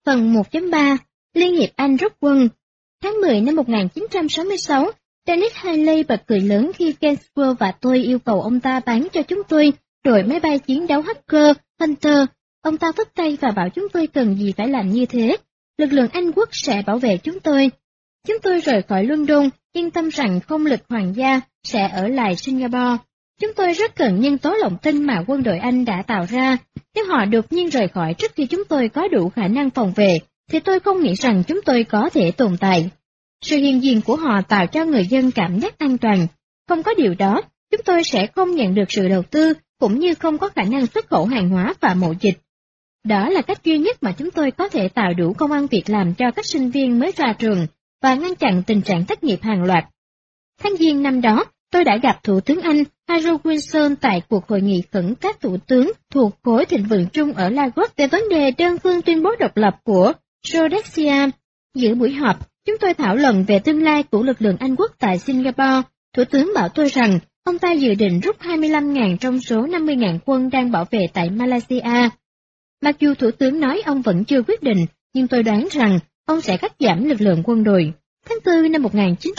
Phần 1.3 Liên hiệp Anh rút quân. Tháng 10 năm 1966, Dennis Haley bật cười lớn khi Gainsbourg và tôi yêu cầu ông ta bán cho chúng tôi đội máy bay chiến đấu Hawker Hunter. Ông ta vất tay và bảo chúng tôi cần gì phải làm như thế. Lực lượng Anh quốc sẽ bảo vệ chúng tôi. Chúng tôi rời khỏi London, yên tâm rằng không lực hoàng gia sẽ ở lại Singapore. Chúng tôi rất cần nhân tố lòng tin mà quân đội Anh đã tạo ra. Nếu họ đột nhiên rời khỏi trước khi chúng tôi có đủ khả năng phòng vệ, thì tôi không nghĩ rằng chúng tôi có thể tồn tại. Sự hiện diện của họ tạo cho người dân cảm giác an toàn. Không có điều đó, chúng tôi sẽ không nhận được sự đầu tư, cũng như không có khả năng xuất khẩu hàng hóa và mậu dịch. Đó là cách duy nhất mà chúng tôi có thể tạo đủ công ăn việc làm cho các sinh viên mới ra trường và ngăn chặn tình trạng thất nghiệp hàng loạt. Tháng Giêng năm đó, tôi đã gặp Thủ tướng Anh Harold Wilson tại cuộc hội nghị khẩn các thủ tướng thuộc khối thịnh vượng chung ở Lagos về vấn đề đơn phương tuyên bố độc lập của Rhodesia. Giữa buổi họp, chúng tôi thảo luận về tương lai của lực lượng Anh quốc tại Singapore. Thủ tướng bảo tôi rằng ông ta dự định rút 25.000 trong số 50.000 quân đang bảo vệ tại Malaysia. Mặc dù Thủ tướng nói ông vẫn chưa quyết định, nhưng tôi đoán rằng ông sẽ cắt giảm lực lượng quân đội. Tháng 4 năm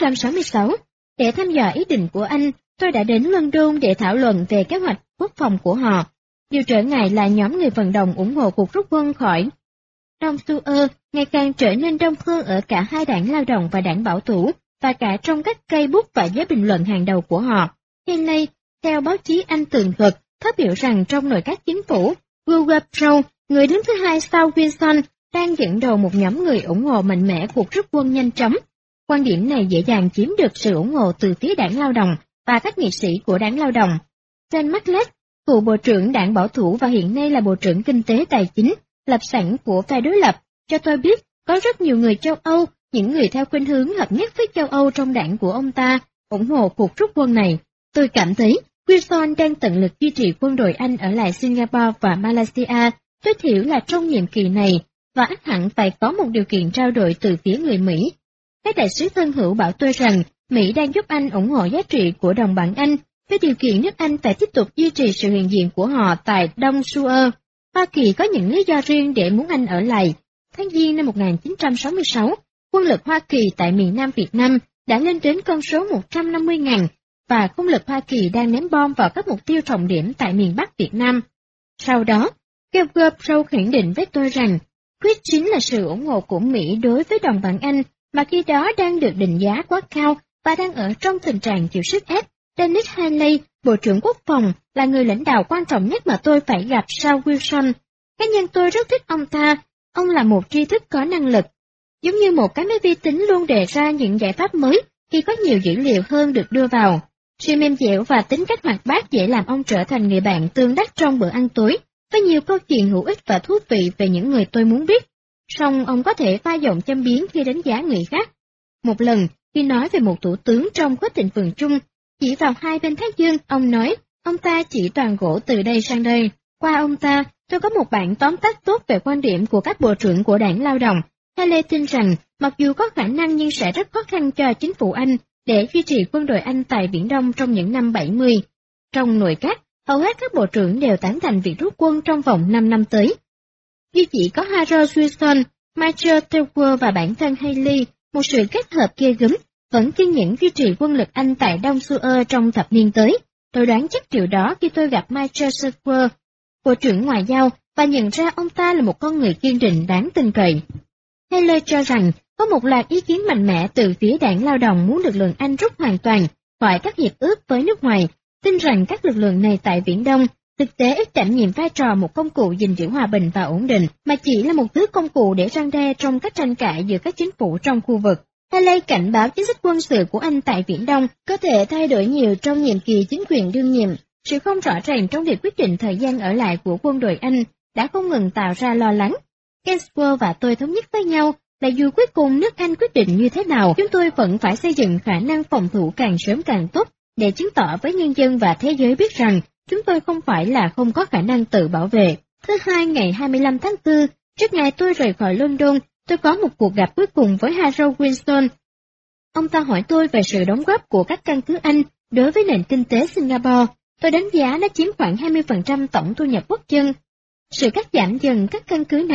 1966, để thăm dò ý định của Anh, tôi đã đến London để thảo luận về kế hoạch quốc phòng của họ. Điều trở ngại là nhóm người vận động ủng hộ cuộc rút quân khỏi Đông Suez ngày càng trở nên đông hơn ở cả hai đảng lao động và đảng bảo thủ, và cả trong các cây bút và giới bình luận hàng đầu của họ. Hiện nay, theo báo chí Anh tường thuật, phát biểu rằng trong nội các chính phủ, Wilbur Brown, người đứng thứ hai sau Wilson, đang dẫn đầu một nhóm người ủng hộ mạnh mẽ cuộc rút quân nhanh chóng. Quan điểm này dễ dàng chiếm được sự ủng hộ từ phía đảng lao động và các nghị sĩ của đảng lao động. John Macleth, cựu bộ trưởng đảng bảo thủ và hiện nay là bộ trưởng kinh tế tài chính, lập sản của phe đối lập, cho tôi biết có rất nhiều người châu Âu, những người theo khuynh hướng hợp nhất với châu Âu trong đảng của ông ta, ủng hộ cuộc rút quân này. Tôi cảm thấy Wilson đang tận lực duy trì quân đội Anh ở lại Singapore và Malaysia, tối thiểu là trong nhiệm kỳ này, và ắt hẳn phải có một điều kiện trao đổi từ phía người Mỹ. Các đại sứ thân hữu bảo tôi rằng Mỹ đang giúp Anh ủng hộ giá trị của đồng bảng Anh, với điều kiện nước Anh phải tiếp tục duy trì sự hiện diện của họ tại Đông Suez. Hoa Kỳ có những lý do riêng để muốn Anh ở lại. Tháng Giêng năm 1966, quân lực Hoa Kỳ tại miền Nam Việt Nam đã lên đến con số 150.000, và quân lực Hoa Kỳ đang ném bom vào các mục tiêu trọng điểm tại miền Bắc Việt Nam. Sau đó, Wilbur Brown khẳng định với tôi rằng, quyết chính là sự ủng hộ của Mỹ đối với đồng bảng Anh, mà khi đó đang được định giá quá cao và đang ở trong tình trạng chịu sức ép. Dennis Haley, Bộ trưởng Quốc phòng, là người lãnh đạo quan trọng nhất mà tôi phải gặp sau Wilson. Cá nhân tôi rất thích ông ta, ông là một tri thức có năng lực. Giống như một cái máy vi tính luôn đề ra những giải pháp mới khi có nhiều dữ liệu hơn được đưa vào. Sự mềm dẻo và tính cách hoạt bát dễ làm ông trở thành người bạn tương đắc trong bữa ăn tối, với nhiều câu chuyện hữu ích và thú vị về những người tôi muốn biết. Song ông có thể pha giọng châm biếm khi đánh giá người khác. Một lần, khi nói về một thủ tướng trong khối thịnh vượng chung, chỉ vào hai bên Thái Dương, ông nói, ông ta chỉ toàn gỗ từ đây sang đây. Qua ông ta, tôi có một bản tóm tắt tốt về quan điểm của các bộ trưởng của đảng lao động. Haley tin rằng, mặc dù có khả năng nhưng sẽ rất khó khăn cho chính phủ Anh để duy trì quân đội Anh tại Biển Đông trong những năm 70. Trong nội các, hầu hết các bộ trưởng đều tán thành việc rút quân trong vòng 5 năm tới. Duy chỉ có Harold Wilson, Michael Telfer và bản thân Haley, một sự kết hợp ghê gớm, vẫn kiên nhẫn duy trì quân lực Anh tại Đông Suez trong thập niên tới. Tôi đoán chắc điều đó khi tôi gặp Michael Telfer, Bộ trưởng Ngoại giao, và nhận ra ông ta là một con người kiên định đáng tin cậy. Haley cho rằng có một loạt ý kiến mạnh mẽ từ phía đảng lao động muốn lực lượng Anh rút hoàn toàn khỏi các hiệp ước với nước ngoài, tin rằng các lực lượng này tại Viễn Đông thực tế ít đảm nhiệm vai trò một công cụ gìn giữ hòa bình và ổn định, mà chỉ là một thứ công cụ để răn đe trong các tranh cãi giữa các chính phủ trong khu vực. Haley cảnh báo chính sách quân sự của Anh tại Viễn Đông có thể thay đổi nhiều trong nhiệm kỳ chính quyền đương nhiệm. Sự không rõ ràng trong việc quyết định thời gian ở lại của quân đội Anh đã không ngừng tạo ra lo lắng. Gainsbourg và tôi thống nhất với nhau là dù cuối cùng nước Anh quyết định như thế nào, chúng tôi vẫn phải xây dựng khả năng phòng thủ càng sớm càng tốt để chứng tỏ với nhân dân và thế giới biết rằng chúng tôi không phải là không có khả năng tự bảo vệ. Thứ Hai ngày 25 tháng 4, trước ngày tôi rời khỏi London, tôi có một cuộc gặp cuối cùng với Harold Wilson. Ông ta hỏi tôi về sự đóng góp của các căn cứ Anh đối với nền kinh tế Singapore. Tôi đánh giá nó chiếm khoảng 20% tổng thu nhập quốc dân. Sự cắt giảm dần các căn cứ này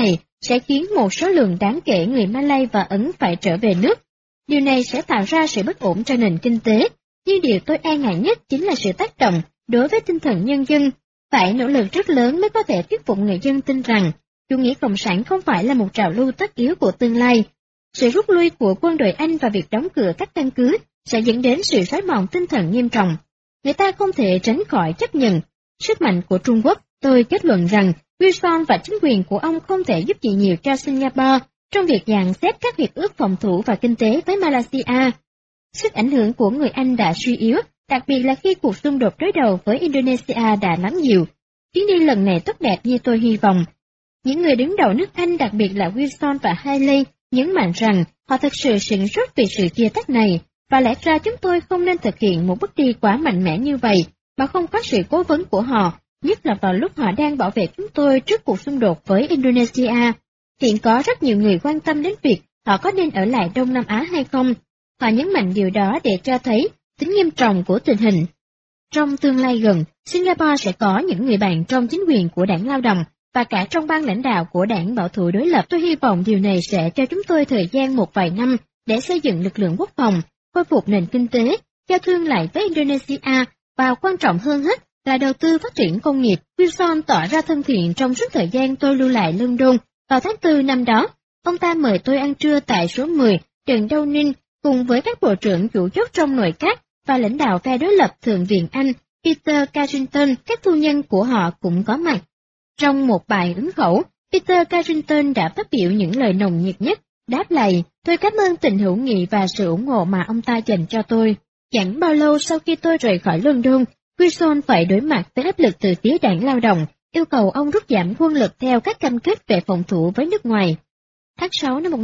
sẽ khiến một số lượng đáng kể người Malay và Ấn phải trở về nước. Điều này sẽ tạo ra sự bất ổn cho nền kinh tế, nhưng điều tôi e ngại nhất chính là sự tác động đối với tinh thần nhân dân. Phải nỗ lực rất lớn mới có thể thuyết phục người dân tin rằng chủ nghĩa cộng sản không phải là một trào lưu tất yếu của tương lai. Sự rút lui của quân đội Anh và việc đóng cửa các căn cứ sẽ dẫn đến sự rối loạn tinh thần nghiêm trọng. Người ta không thể tránh khỏi chấp nhận sức mạnh của Trung Quốc. Tôi kết luận rằng Wilson và chính quyền của ông không thể giúp gì nhiều cho Singapore trong việc dàn xếp các hiệp ước phòng thủ và kinh tế với Malaysia. Sức ảnh hưởng của người Anh đã suy yếu, đặc biệt là khi cuộc xung đột đối đầu với Indonesia đã lắng dịu. Chuyến đi lần này tốt đẹp như tôi hy vọng. Những người đứng đầu nước Anh, đặc biệt là Wilson và Haley, nhấn mạnh rằng họ thực sự sửng sốt vì sự chia tách này, và lẽ ra chúng tôi không nên thực hiện một bước đi quá mạnh mẽ như vậy, mà không có sự cố vấn của họ, nhất là vào lúc họ đang bảo vệ chúng tôi trước cuộc xung đột với Indonesia. Hiện có rất nhiều người quan tâm đến việc họ có nên ở lại Đông Nam Á hay không. Họ nhấn mạnh điều đó để cho thấy tính nghiêm trọng của tình hình. Trong tương lai gần, Singapore sẽ có những người bạn trong chính quyền của đảng Lao động và cả trong ban lãnh đạo của đảng bảo thủ đối lập. Tôi hy vọng điều này sẽ cho chúng tôi thời gian một vài năm để xây dựng lực lượng quốc phòng, khôi phục nền kinh tế, giao thương lại với Indonesia, và quan trọng hơn hết là đầu tư phát triển công nghiệp. Wilson tỏ ra thân thiện trong suốt thời gian tôi lưu lại London. Vào tháng 4 năm đó, ông ta mời tôi ăn trưa tại số 10 đường Downing cùng với các bộ trưởng chủ chốt trong nội các và lãnh đạo phe đối lập Thượng viện Anh, Peter Carrington. Các phu nhân của họ cũng có mặt. Trong một bài ứng khẩu, Peter Carrington đã phát biểu những lời nồng nhiệt nhất. Đáp lại, tôi cảm ơn tình hữu nghị và sự ủng hộ mà ông ta dành cho tôi. Chẳng bao lâu sau khi tôi rời khỏi London, Wilson phải đối mặt với áp lực từ phía đảng Lao động, yêu cầu ông rút giảm quân lực theo các cam kết về phòng thủ với nước ngoài. Tháng 6 năm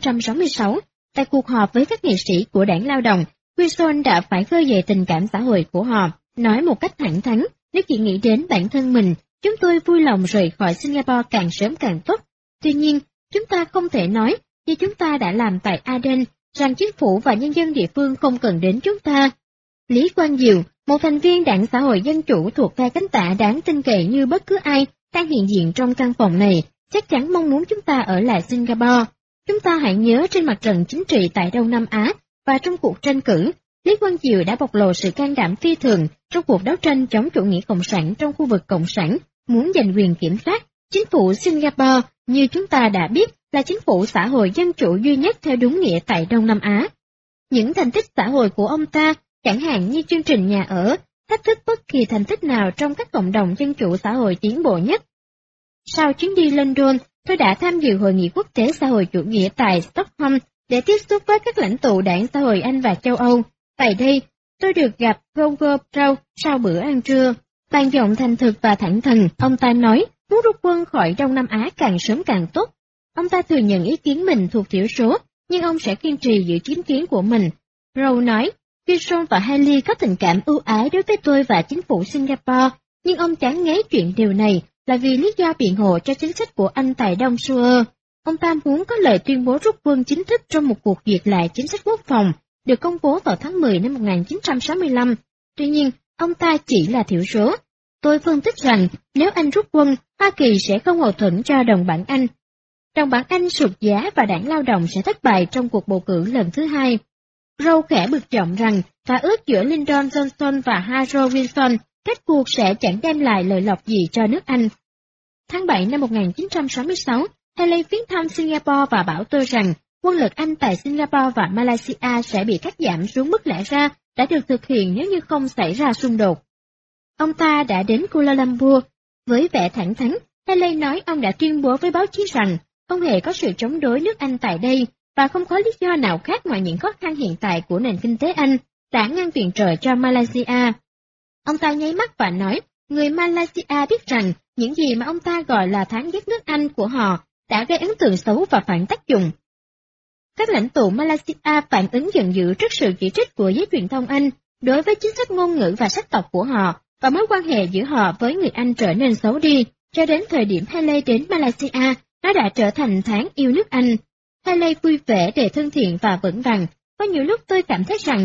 1966, tại cuộc họp với các nghị sĩ của đảng Lao động, Wilson đã phải khơi dậy tình cảm xã hội của họ, nói một cách thẳng thắn, nếu chỉ nghĩ đến bản thân mình, chúng tôi vui lòng rời khỏi Singapore càng sớm càng tốt. Tuy nhiên, chúng ta không thể nói, như chúng ta đã làm tại Aden, rằng chính phủ và nhân dân địa phương không cần đến chúng ta. Lý Quang Diệu, một thành viên Đảng Xã hội Dân Chủ thuộc phe cánh tả đáng tin cậy như bất cứ ai đang hiện diện trong căn phòng này, chắc chắn mong muốn chúng ta ở lại Singapore. Chúng ta hãy nhớ trên mặt trận chính trị tại Đông Nam Á và trong cuộc tranh cử, Lý Quang Diệu đã bộc lộ sự can đảm phi thường trong cuộc đấu tranh chống chủ nghĩa cộng sản trong khu vực cộng sản, muốn giành quyền kiểm soát. Chính phủ Singapore, như chúng ta đã biết, là chính phủ xã hội dân chủ duy nhất theo đúng nghĩa tại Đông Nam Á. Những thành tích xã hội của ông ta, chẳng hạn như chương trình nhà ở, thách thức bất kỳ thành tích nào trong các cộng đồng dân chủ xã hội tiến bộ nhất. Sau chuyến đi London, tôi đã tham dự Hội nghị quốc tế xã hội chủ nghĩa tại Stockholm để tiếp xúc với các lãnh tụ đảng xã hội Anh và châu Âu. Tại đây, tôi được gặp Roger Brown sau bữa ăn trưa. Bàn giọng thành thực và thẳng thừng, ông ta nói muốn rút quân khỏi Đông Nam Á càng sớm càng tốt. Ông ta thừa nhận ý kiến mình thuộc thiểu số, nhưng ông sẽ kiên trì giữ chính kiến của mình. Rowe nói, Wilson và Haley có tình cảm ưu ái đối với tôi và chính phủ Singapore, nhưng ông chán ngấy chuyện điều này là vì lý do biện hộ cho chính sách của Anh tại Đông Suez. Ông ta muốn có lời tuyên bố rút quân chính thức trong một cuộc duyệt lại chính sách quốc phòng, được công bố vào tháng 10 năm 1965. Tuy nhiên, ông ta chỉ là thiểu số. Tôi phân tích rằng, nếu Anh rút quân, Hoa Kỳ sẽ không hậu thuẫn cho đồng bảng Anh. Đồng bảng Anh sụt giá và đảng Lao động sẽ thất bại trong cuộc bầu cử lần thứ hai. Rowe khẽ bực giọng rằng, thỏa ước giữa Lyndon Johnson và Harold Wilson, kết cuộc sẽ chẳng đem lại lợi lộc gì cho nước Anh. Tháng 7 năm 1966, Haley viếng thăm Singapore và bảo tôi rằng, quân lực Anh tại Singapore và Malaysia sẽ bị cắt giảm xuống mức lẽ ra đã được thực hiện nếu như không xảy ra xung đột. Ông ta đã đến Kuala Lumpur. Với vẻ thẳng thắn, Haley nói ông đã tuyên bố với báo chí rằng không hề có sự chống đối nước Anh tại đây, và không có lý do nào khác ngoài những khó khăn hiện tại của nền kinh tế Anh đã ngăn viện trợ cho Malaysia. Ông ta nháy mắt và nói, người Malaysia biết rằng những gì mà ông ta gọi là tháng ghét nước Anh của họ đã gây ấn tượng xấu và phản tác dụng. Các lãnh tụ Malaysia phản ứng giận dữ trước sự chỉ trích của giới truyền thông Anh đối với chính sách ngôn ngữ và sắc tộc của họ, và mối quan hệ giữa họ với người Anh trở nên xấu đi. Cho đến thời điểm Haley đến Malaysia, nó đã trở thành tháng yêu nước Anh. Haley vui vẻ để thân thiện và vững vàng. Có nhiều lúc tôi cảm thấy rằng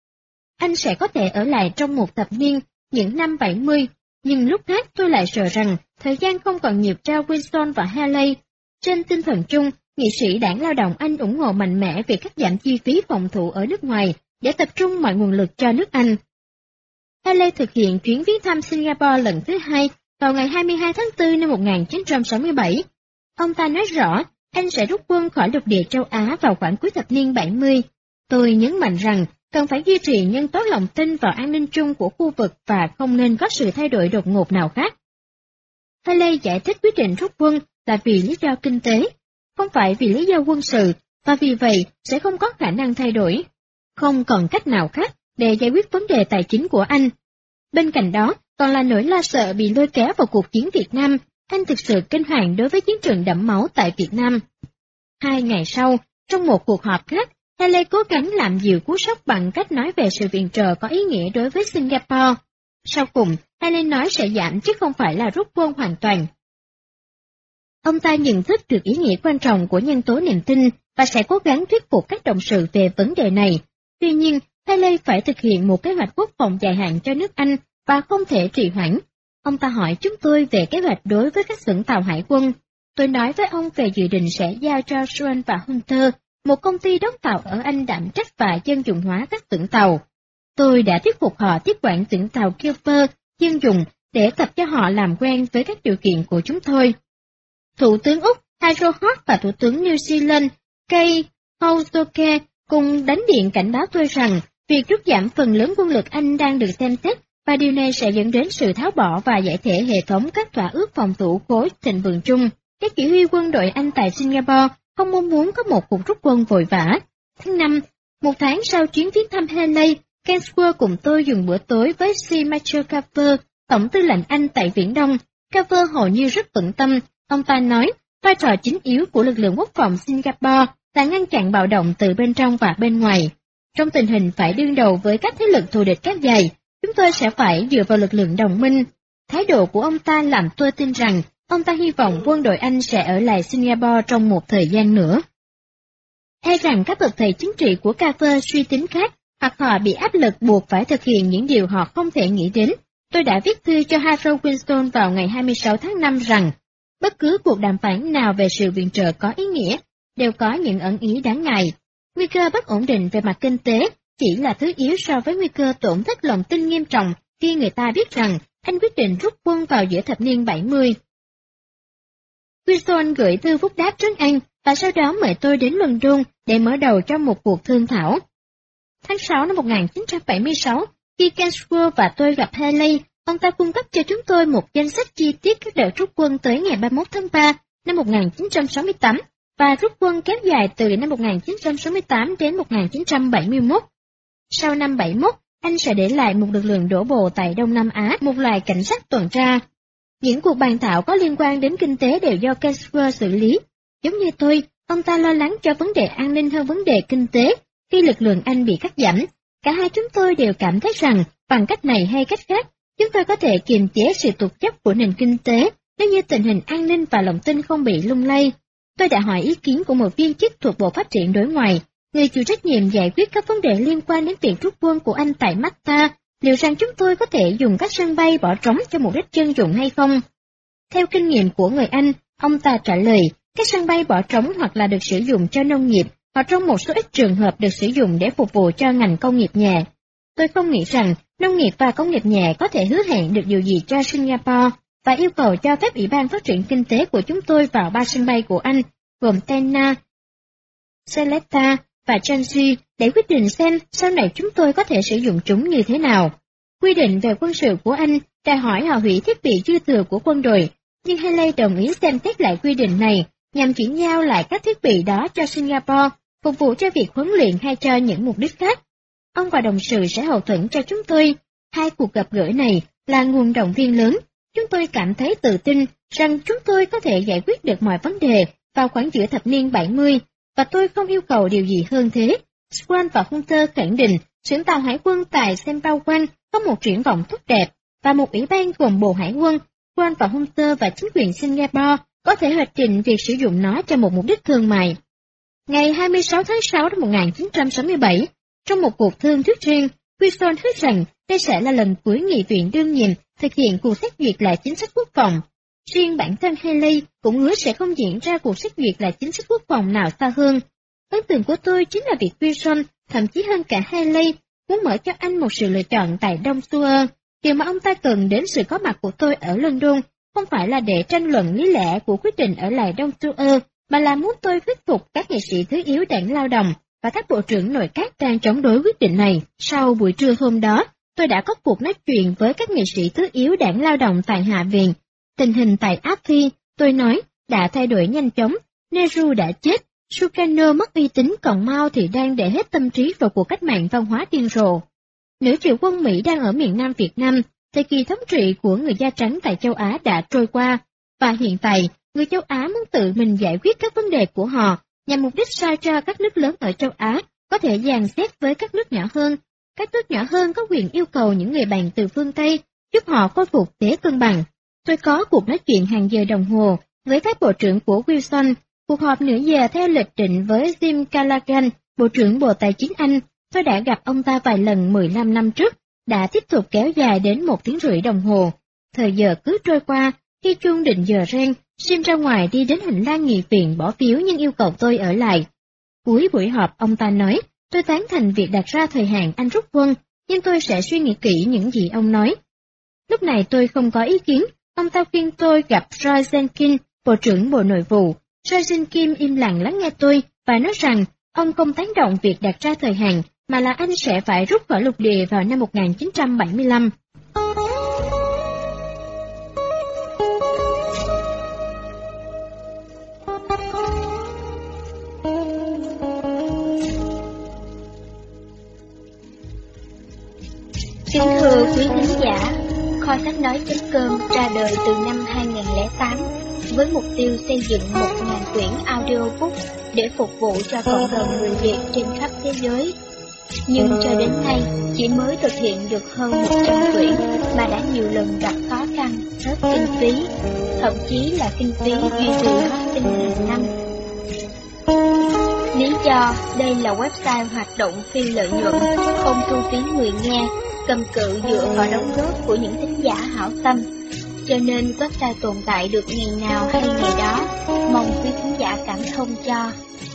anh sẽ có thể ở lại trong một thập niên, những năm 70, nhưng lúc khác tôi lại sợ rằng thời gian không còn nhiều cho Wilson và Haley. Trên tinh thần chung, nghị sĩ Đảng Lao động Anh ủng hộ mạnh mẽ việc cắt giảm chi phí phòng thủ ở nước ngoài để tập trung mọi nguồn lực cho nước Anh. Haley thực hiện chuyến viếng thăm Singapore lần thứ hai vào ngày 22 tháng 4 năm 1967. Ông ta nói rõ, Anh sẽ rút quân khỏi lục địa châu Á vào khoảng cuối thập niên 70. Tôi nhấn mạnh rằng, cần phải duy trì nhân tố lòng tin vào an ninh chung của khu vực và không nên có sự thay đổi đột ngột nào khác. Haley giải thích quyết định rút quân là vì lý do kinh tế, không phải vì lý do quân sự, và vì vậy sẽ không có khả năng thay đổi. Không còn cách nào khác để giải quyết vấn đề tài chính của Anh. Bên cạnh đó, còn là nỗi lo sợ bị lôi kéo vào cuộc chiến Việt Nam. Anh thực sự kinh hoàng đối với chiến trường đẫm máu tại Việt Nam. 2 ngày sau, trong một cuộc họp khác, Haley cố gắng làm dịu cú sốc bằng cách nói về sự viện trợ có ý nghĩa đối với Singapore. Sau cùng, Haley nói sẽ giảm chứ không phải là rút quân hoàn toàn. Ông ta nhận thức được ý nghĩa quan trọng của nhân tố niềm tin và sẽ cố gắng thuyết phục các đồng sự về vấn đề này. Tuy nhiên, Haley phải thực hiện một kế hoạch quốc phòng dài hạn cho nước Anh và không thể trì hoãn. Ông ta hỏi chúng tôi về kế hoạch đối với các xưởng tàu hải quân. Tôi nói với ông về dự định sẽ giao cho Swan và Hunter, một công ty đóng tàu ở Anh đảm trách và dân dụng hóa các xưởng tàu. Tôi đã thuyết phục họ tiếp quản xưởng tàu Cooper dân dụng để tập cho họ làm quen với các điều kiện của chúng tôi. Thủ tướng Úc Harold Hart và Thủ tướng New Zealand Kay Houlsoke cùng đánh điện cảnh báo tôi rằng việc rút giảm phần lớn quân lực Anh đang được xem xét và điều này sẽ dẫn đến sự tháo bỏ và giải thể hệ thống các thỏa ước phòng thủ khối thịnh vượng chung. Các chỉ huy quân đội Anh tại Singapore không mong muốn có một cuộc rút quân vội vã. Tháng 5, một tháng sau chuyến viếng thăm Haley, Kensworth cùng tôi dùng bữa tối với Sir Michael Carver, Tổng tư lệnh Anh tại Viễn Đông. Carver hầu như rất tận tâm. Ông ta nói, vai trò chính yếu của lực lượng quốc phòng Singapore là ngăn chặn bạo động từ bên trong và bên ngoài. Trong tình hình phải đương đầu với các thế lực thù địch kéo dài, chúng tôi sẽ phải dựa vào lực lượng đồng minh. Thái độ của ông ta làm tôi tin rằng ông ta hy vọng quân đội Anh sẽ ở lại Singapore trong một thời gian nữa. E rằng các bậc thầy chính trị của Carver suy tính khác, hoặc họ bị áp lực buộc phải thực hiện những điều họ không thể nghĩ đến. Tôi đã viết thư cho Harold Winston vào ngày 26 tháng 5 rằng, bất cứ cuộc đàm phán nào về sự viện trợ có ý nghĩa, đều có những ẩn ý đáng ngại. Nguy cơ bất ổn định về mặt kinh tế chỉ là thứ yếu so với nguy cơ tổn thất lòng tin nghiêm trọng khi người ta biết rằng Anh quyết định rút quân vào giữa thập niên 70. Wilson gửi thư phúc đáp trấn an và sau đó mời tôi đến London để mở đầu cho một cuộc thương thảo. Tháng 6 năm 1976, khi Kensworth và tôi gặp Haley, ông ta cung cấp cho chúng tôi một danh sách chi tiết các đợt rút quân tới ngày 31 tháng 3 năm 1968 và rút quân kéo dài từ năm 1968 đến 1971. Sau năm 71, Anh sẽ để lại một lực lượng đổ bộ tại Đông Nam Á, một loại cảnh sát tuần tra. Những cuộc bàn thảo có liên quan đến kinh tế đều do Kensworth xử lý. Giống như tôi, ông ta lo lắng cho vấn đề an ninh hơn vấn đề kinh tế khi lực lượng Anh bị cắt giảm. Cả hai chúng tôi đều cảm thấy rằng, bằng cách này hay cách khác, chúng tôi có thể kiềm chế sự tụt dốc của nền kinh tế nếu như tình hình an ninh và lòng tin không bị lung lay. Tôi đã hỏi ý kiến của một viên chức thuộc Bộ Phát triển Đối ngoại, người chịu trách nhiệm giải quyết các vấn đề liên quan đến việc rút quân của Anh tại Malta, liệu rằng chúng tôi có thể dùng các sân bay bỏ trống cho mục đích dân dụng hay không? Theo kinh nghiệm của người Anh, ông ta trả lời, các sân bay bỏ trống hoặc là được sử dụng cho nông nghiệp, hoặc trong một số ít trường hợp được sử dụng để phục vụ cho ngành công nghiệp nhẹ. Tôi không nghĩ rằng nông nghiệp và công nghiệp nhẹ có thể hứa hẹn được điều gì cho Singapore, và yêu cầu cho phép Ủy ban Phát triển Kinh tế của chúng tôi vào 3 sân bay của Anh, gồm Tena, Seletar và Chelsea, để quyết định xem sau này chúng tôi có thể sử dụng chúng như thế nào. Quy định về quân sự của Anh đòi hỏi họ hủy thiết bị dư thừa của quân đội, nhưng Haley đồng ý xem xét lại quy định này nhằm chuyển giao lại các thiết bị đó cho Singapore, phục vụ cho việc huấn luyện hay cho những mục đích khác. Ông và đồng sự sẽ hậu thuẫn cho chúng tôi. Hai cuộc gặp gỡ này là nguồn động viên lớn. Chúng tôi cảm thấy tự tin rằng chúng tôi có thể giải quyết được mọi vấn đề vào khoảng giữa thập niên 70, và tôi không yêu cầu điều gì hơn thế. Swan và Hunter khẳng định xưởng tàu hải quân tại Sembawang có một triển vọng tốt đẹp, và một ủy ban gồm Bộ Hải quân, Swan và Hunter và chính quyền Singapore có thể hoạch định việc sử dụng nó cho một mục đích thương mại. Ngày 26 tháng 6 năm 1967, trong một cuộc thương thuyết riêng, Wilson hứa rằng đây sẽ là lần cuối nghị viện đương nhiệm thực hiện cuộc xét duyệt lại chính sách quốc phòng. Riêng bản thân Haley cũng hứa sẽ không diễn ra cuộc xét duyệt là chính sách quốc phòng nào xa hơn. Ấn tượng của tôi chính là việc Wilson, thậm chí hơn cả Haley, muốn mở cho anh một sự lựa chọn tại Đông Suez. Điều mà ông ta cần đến sự có mặt của tôi ở London, không phải là để tranh luận lý lẽ của quyết định ở lại Đông Suez, mà là muốn tôi thuyết phục các nghệ sĩ thứ yếu đảng Lao động và các bộ trưởng nội các đang chống đối quyết định này. Sau buổi trưa hôm đó, tôi đã có cuộc nói chuyện với các nghệ sĩ thứ yếu đảng Lao động tại Hạ viện. Tình hình tại Áp Phi, tôi nói, đã thay đổi nhanh chóng. Nehru đã chết, Sukarno mất uy tín, còn Mao thì đang để hết tâm trí vào cuộc cách mạng văn hóa điên rồ. Nửa triệu quân Mỹ đang ở miền Nam Việt Nam, thời kỳ thống trị của người da trắng tại châu Á đã trôi qua, và hiện tại, người châu Á muốn tự mình giải quyết các vấn đề của họ, nhằm mục đích sao cho các nước lớn ở châu Á có thể dàn xếp với các nước nhỏ hơn. Các nước nhỏ hơn có quyền yêu cầu những người bạn từ phương Tây giúp họ khôi phục thế cân bằng. Tôi có cuộc nói chuyện hàng giờ đồng hồ với các bộ trưởng của Wilson, cuộc họp nửa giờ theo lịch định với Jim Callaghan, Bộ trưởng Bộ Tài chính Anh. Tôi đã gặp ông ta vài lần 15 năm trước, đã tiếp tục kéo dài đến 1 tiếng rưỡi đồng hồ. Thời giờ cứ trôi qua, khi chuông định giờ reng, Jim ra ngoài đi đến hành lang nghị viện bỏ phiếu nhưng yêu cầu tôi ở lại. Cuối buổi họp ông ta nói, tôi tán thành việc đặt ra thời hạn anh rút quân, nhưng tôi sẽ suy nghĩ kỹ những gì ông nói. Lúc này tôi không có ý kiến, ông ta khuyên tôi gặp Roy Jenkins, Bộ trưởng Bộ Nội vụ. Roy Jenkins im lặng lắng nghe tôi và nói rằng ông không tán đồng việc đặt ra thời hạn, mà là anh sẽ phải rút khỏi lục địa vào năm 1975. Kính thưa quý thính giả, Kho sách nói.com ra đời từ năm 2008 với mục tiêu xây dựng 1.000 quyển audiobook để phục vụ cho cộng đồng người Việt trên khắp thế giới. Nhưng cho đến nay chỉ mới thực hiện được hơn 100 quyển mà đã nhiều lần gặp khó khăn, hết kinh phí, thậm chí là kinh phí duy trì phát sinh hàng năm. Lý do đây là website hoạt động phi lợi nhuận, không thu phí người nghe, cầm cự dựa vào đóng góp của những thính giả hảo tâm, cho nên website tồn tại được ngày nào hay ngày đó, mong quý thính giả cảm thông cho.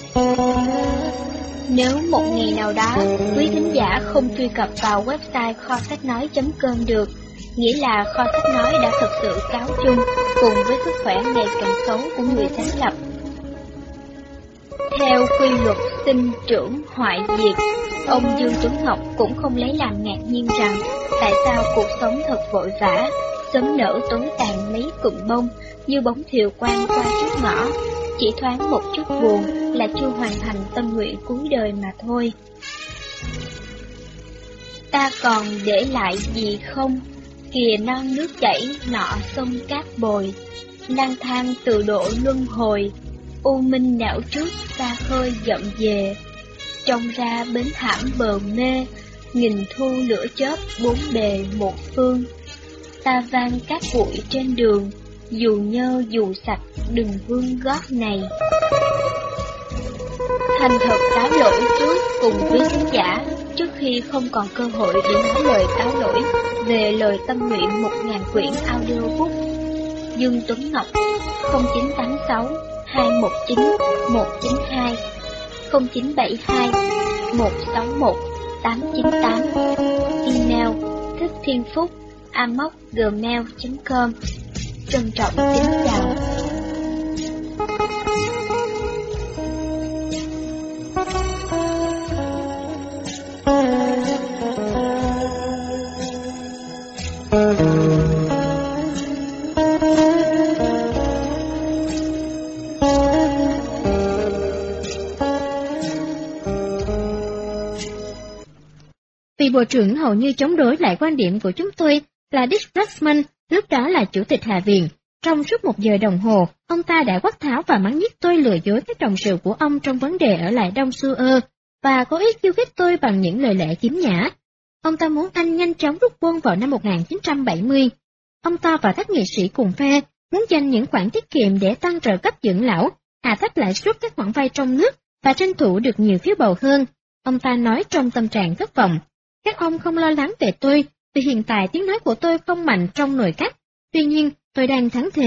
Nếu một ngày nào đó quý thính giả không truy cập vào website kho sách nói.com được, nghĩa là Kho sách nói đã thực sự cáo chung cùng với sức khỏe ngày càng xấu của người sáng lập. Theo quy luật sinh trưởng hoại diệt, ông Dương Tuấn Ngọc cũng không lấy làm ngạc nhiên rằng tại sao cuộc sống thật vội vã, sớm nở tối tàn mấy cụm bông như bóng thiều quang qua trước ngõ, chỉ thoáng một chút buồn là chưa hoàn thành tâm nguyện cuối đời mà thôi. Ta còn để lại gì không? Kìa non nước chảy nọ sông cát bồi, lang thang từ độ luân hồi, u minh não trước xa khơi dậm về, trông ra bến thảm bờ mê, nghìn thu lửa chớp bốn bề một phương. Ta vang cát bụi trên đường, dù nhơ dù sạch đừng vương gót này. Thành thật cáo lỗi trước cùng quý khán giả, trước khi không còn cơ hội để nói lời cáo lỗi về lời tâm nguyện 1.000 quyển audiobook. Dương Tuấn Ngọc 0986 219 192 0972 161 898. Email thickthienphúc@gmail.com. Trân trọng kính chào. Vị bộ trưởng hầu như chống đối lại quan điểm của chúng tôi là Dick Ruxman, lúc đó là chủ tịch Hạ viện. Trong suốt 1 giờ đồng hồ, ông ta đã quát tháo và mắng nhiếc tôi lừa dối các đồng sự của ông trong vấn đề ở lại Đông Suez, và cố ý khiêu khích tôi bằng những lời lẽ khiếm nhã. Ông ta muốn Anh nhanh chóng rút quân vào năm 1970. Ông ta và các nghệ sĩ cùng phe muốn dành những khoản tiết kiệm để tăng trợ cấp dưỡng lão, hạ thấp lãi suất các khoản vay trong nước và tranh thủ được nhiều phiếu bầu hơn. Ông ta nói trong tâm trạng thất vọng. Các ông không lo lắng về tôi, vì hiện tại tiếng nói của tôi không mạnh trong nội các. Tuy nhiên, tôi đang thắng thế.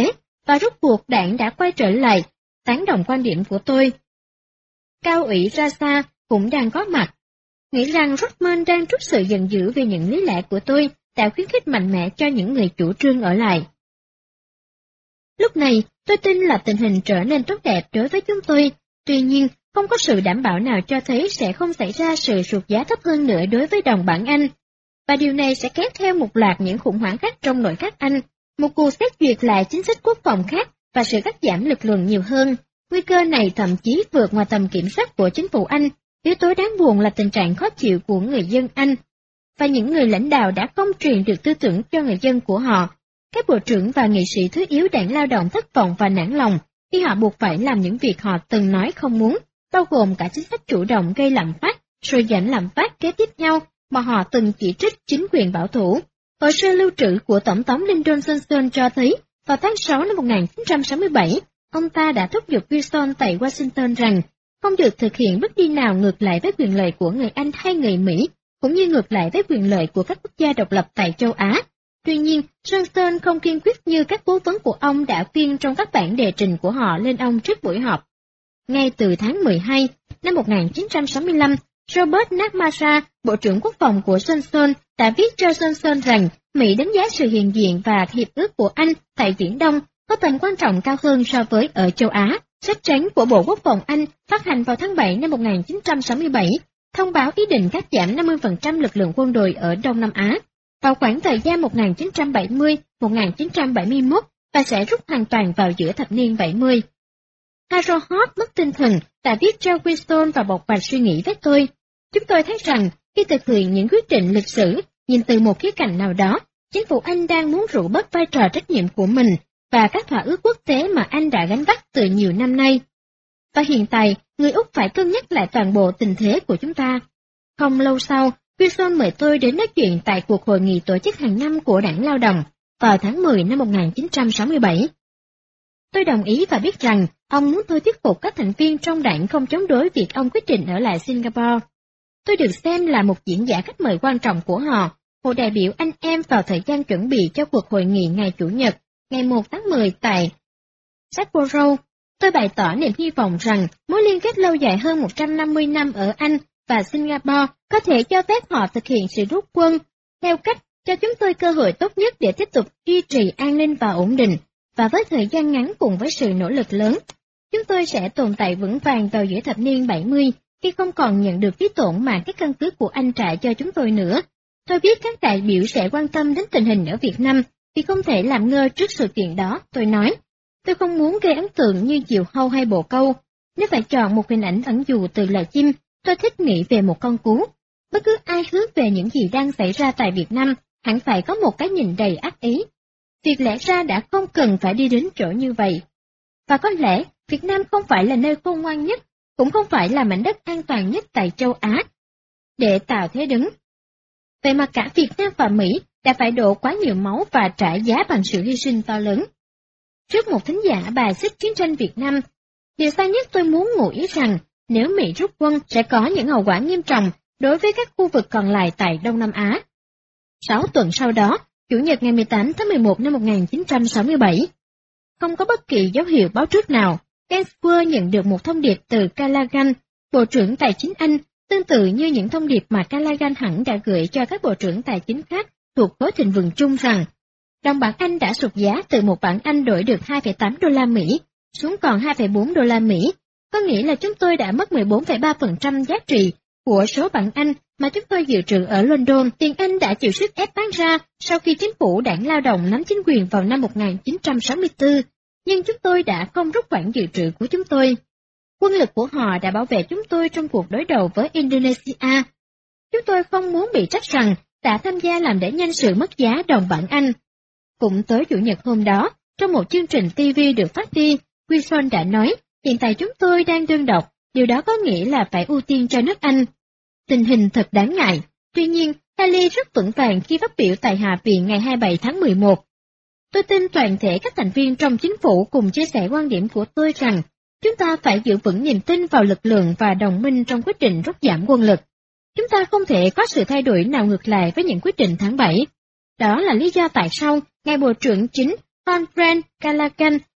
và rốt cuộc đảng đã quay trở lại, tán đồng quan điểm của tôi. Cao ủy Rasa cũng đang có mặt, nghĩ rằng Rodman đang trút sự giận dữ về những lý lẽ của tôi, tạo khuyến khích mạnh mẽ cho những người chủ trương ở lại. Lúc này, tôi tin là tình hình trở nên tốt đẹp đối với chúng tôi, tuy nhiên, không có sự đảm bảo nào cho thấy sẽ không xảy ra sự sụt giá thấp hơn nữa đối với đồng bảng Anh. Và điều này sẽ kéo theo một loạt những khủng hoảng khác trong nội các Anh, một cuộc xét duyệt lại chính sách quốc phòng khác và sự cắt giảm lực lượng nhiều hơn. Nguy cơ này thậm chí vượt ngoài tầm kiểm soát của chính phủ Anh. Yếu tố đáng buồn là tình trạng khó chịu của người dân Anh, và những người lãnh đạo đã không truyền được tư tưởng cho người dân của họ. Các bộ trưởng và nghị sĩ thứ yếu đảng Lao động thất vọng và nản lòng khi họ buộc phải làm những việc họ từng nói không muốn, bao gồm cả chính sách chủ động gây lạm phát, rồi giảm lạm phát kế tiếp nhau mà họ từng chỉ trích chính quyền bảo thủ. Hồ sơ lưu trữ của Tổng thống Lyndon Johnson cho thấy, vào tháng 6 năm 1967, ông ta đã thúc giục Wilson tại Washington rằng không được thực hiện bước đi nào ngược lại với quyền lợi của người Anh hay người Mỹ, cũng như ngược lại với quyền lợi của các quốc gia độc lập tại châu Á. Tuy nhiên, Johnson không kiên quyết như các cố vấn của ông đã khuyên trong các bản đề trình của họ lên ông trước buổi họp. Ngay từ tháng 12 năm 1965, Robert McNamara, Bộ trưởng Quốc phòng của Johnson, đã viết cho Johnson rằng Mỹ đánh giá sự hiện diện và hiệp ước của Anh tại Viễn Đông có tầm quan trọng cao hơn so với ở châu Á. Sách trắng của Bộ Quốc phòng Anh phát hành vào tháng 7 năm 1967, thông báo ý định cắt giảm 50% lực lượng quân đội ở Đông Nam Á vào khoảng thời gian 1970-1971 và sẽ rút hoàn toàn vào giữa thập niên 70. Harold Holt mất tinh thần đã viết cho Winston và bộc bạch suy nghĩ với tôi. Chúng tôi thấy rằng khi thực hiện những quyết định lịch sử, nhìn từ một khía cạnh nào đó, chính phủ Anh đang muốn rũ bớt vai trò trách nhiệm của mình và các thỏa ước quốc tế mà Anh đã gánh vác từ nhiều năm nay. Và hiện tại, người Úc phải cân nhắc lại toàn bộ tình thế của chúng ta. Không lâu sau, Wilson mời tôi đến nói chuyện tại cuộc hội nghị tổ chức hàng năm của Đảng Lao động vào tháng 10 năm 1967. Tôi đồng ý và biết rằng ông muốn tôi thuyết phục các thành viên trong đảng không chống đối việc ông quyết định ở lại Singapore. Tôi được xem là một diễn giả khách mời quan trọng của họ, một đại biểu anh em vào thời gian chuẩn bị cho cuộc hội nghị ngày Chủ nhật, ngày 1 tháng 10 tại Sapporo. Tôi bày tỏ niềm hy vọng rằng mối liên kết lâu dài hơn 150 năm ở Anh và Singapore có thể cho phép họ thực hiện sự rút quân theo cách cho chúng tôi cơ hội tốt nhất để tiếp tục duy trì an ninh và ổn định, và với thời gian ngắn cùng với sự nỗ lực lớn, chúng tôi sẽ tồn tại vững vàng vào giữa thập niên 70 khi không còn nhận được phí tổn mà các căn cứ của Anh trả cho chúng tôi nữa. Tôi biết các đại biểu sẽ quan tâm đến tình hình ở Việt Nam vì không thể làm ngơ trước sự kiện đó, tôi nói. Tôi không muốn gây ấn tượng như diều hâu hay bồ câu. Nếu phải chọn một hình ảnh ẩn dụ từ loài chim, tôi thích nghĩ về một con cú. Bất cứ ai hướng về những gì đang xảy ra tại Việt Nam hẳn phải có một cái nhìn đầy ác ý. Việc lẽ ra đã không cần phải đi đến chỗ như vậy. Và có lẽ Việt Nam không phải là nơi khôn ngoan nhất, cũng không phải là mảnh đất an toàn nhất tại châu Á để tạo thế đứng. Vậy mà cả Việt Nam và Mỹ đã phải đổ quá nhiều máu và trả giá bằng sự hy sinh to lớn. Trước một thính giả bài xích chiến tranh Việt Nam, điều xa nhất tôi muốn ngụ ý rằng nếu Mỹ rút quân sẽ có những hậu quả nghiêm trọng đối với các khu vực còn lại tại Đông Nam Á. 6 tuần sau đó, Chủ nhật ngày 18 tháng 11 năm 1967, không có bất kỳ dấu hiệu báo trước nào, Gainsbourg nhận được một thông điệp từ Callaghan, Bộ trưởng Tài chính Anh, tương tự như những thông điệp mà Callaghan hẳn đã gửi cho các bộ trưởng tài chính khác thuộc khối thịnh vượng chung rằng đồng bảng Anh đã sụt giá từ một bảng Anh đổi được 2,8 đô la Mỹ xuống còn 2,4 đô la Mỹ, có nghĩa là chúng tôi đã mất 14,3% giá trị của số bảng Anh mà chúng tôi dự trữ ở London. Tiền Anh đã chịu sức ép bán ra sau khi chính phủ Đảng Lao động nắm chính quyền vào năm 1964, nhưng chúng tôi đã không rút khoản dự trữ của chúng tôi. Quân lực của họ đã bảo vệ chúng tôi trong cuộc đối đầu với Indonesia. Chúng tôi không muốn bị trách rằng đã tham gia làm đẩy nhanh sự mất giá đồng bảng Anh. Cũng tới Chủ nhật hôm đó, trong một chương trình TV được phát đi, Wilson đã nói, hiện tại chúng tôi đang đơn độc, điều đó có nghĩa là phải ưu tiên cho nước Anh. Tình hình thật đáng ngại, tuy nhiên, Haley rất vững vàng khi phát biểu tại Hạ viện ngày 27 tháng 11. Tôi tin toàn thể các thành viên trong chính phủ cùng chia sẻ quan điểm của tôi rằng, chúng ta phải giữ vững niềm tin vào lực lượng và đồng minh trong quyết định rút giảm quân lực. Chúng ta không thể có sự thay đổi nào ngược lại với những quyết định tháng 7. Đó là lý do tại sao Ngài Bộ trưởng Chính Frank Callaghan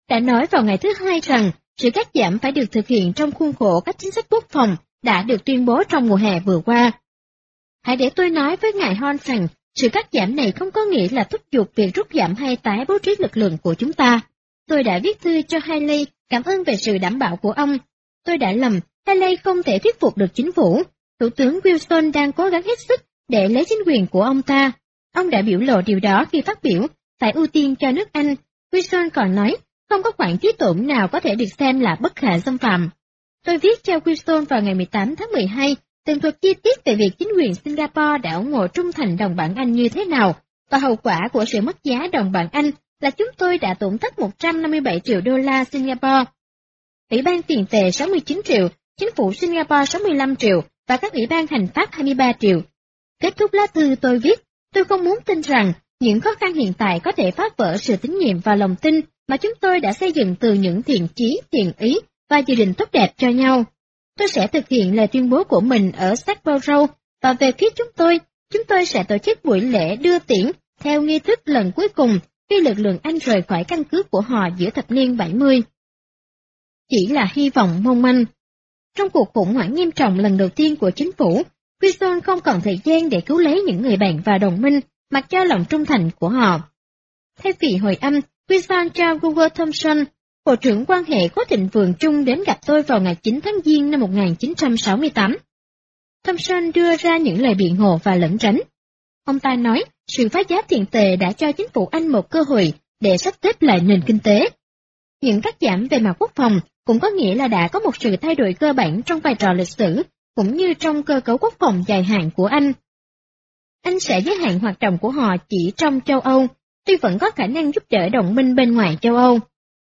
đã nói vào ngày thứ Hai rằng sự cắt giảm phải được thực hiện trong khuôn khổ các chính sách quốc phòng đã được tuyên bố trong mùa hè vừa qua. Hãy để tôi nói với ngài Horn rằng sự cắt giảm này không có nghĩa là thúc giục việc rút giảm hay tái bố trí lực lượng của chúng ta. Tôi đã viết thư cho Haley cảm ơn về sự đảm bảo của ông. Tôi đã lầm, Haley không thể thuyết phục được chính phủ. Thủ tướng Wilson đang cố gắng hết sức để lấy chính quyền của ông ta. Ông đã biểu lộ điều đó khi phát biểu, phải ưu tiên cho nước Anh. Wilson còn nói, không có khoản phí tổn nào có thể được xem là bất khả xâm phạm. Tôi viết cho Wilson vào ngày 18 tháng 12, tường thuật chi tiết về việc chính quyền Singapore đã ủng hộ trung thành đồng bảng Anh như thế nào, và hậu quả của sự mất giá đồng bảng Anh là chúng tôi đã tổn thất 157 triệu đô la Singapore. Ủy ban tiền tệ 69 triệu, chính phủ Singapore 65 triệu và các ủy ban hành pháp 23 triệu. Kết thúc lá thư tôi viết, tôi không muốn tin rằng những khó khăn hiện tại có thể phá vỡ sự tín nhiệm và lòng tin mà chúng tôi đã xây dựng từ những thiện chí, thiện ý và dự định tốt đẹp cho nhau. Tôi sẽ thực hiện lời tuyên bố của mình ở Scarborough, và về phía chúng tôi sẽ tổ chức buổi lễ đưa tiễn theo nghi thức lần cuối cùng khi lực lượng Anh rời khỏi căn cứ của họ giữa thập niên 70. Chỉ là hy vọng mong manh. Trong cuộc khủng hoảng nghiêm trọng lần đầu tiên của chính phủ, Wilson không còn thời gian để cứu lấy những người bạn và đồng minh, mặc cho lòng trung thành của họ. Thay vì hồi âm, Wilson cho Google Thompson, Bộ trưởng quan hệ khối thịnh vượng chung đến gặp tôi vào ngày 9 tháng Giêng năm 1968. Thompson đưa ra những lời biện hộ và lẩn tránh. Ông ta nói sự phá giá tiền tệ đã cho chính phủ Anh một cơ hội để sắp xếp lại nền kinh tế. Những cắt giảm về mặt quốc phòng cũng có nghĩa là đã có một sự thay đổi cơ bản trong vai trò lịch sử, cũng như trong cơ cấu quốc phòng dài hạn của Anh. Anh sẽ giới hạn hoạt động của họ chỉ trong châu Âu, tuy vẫn có khả năng giúp đỡ đồng minh bên ngoài châu Âu.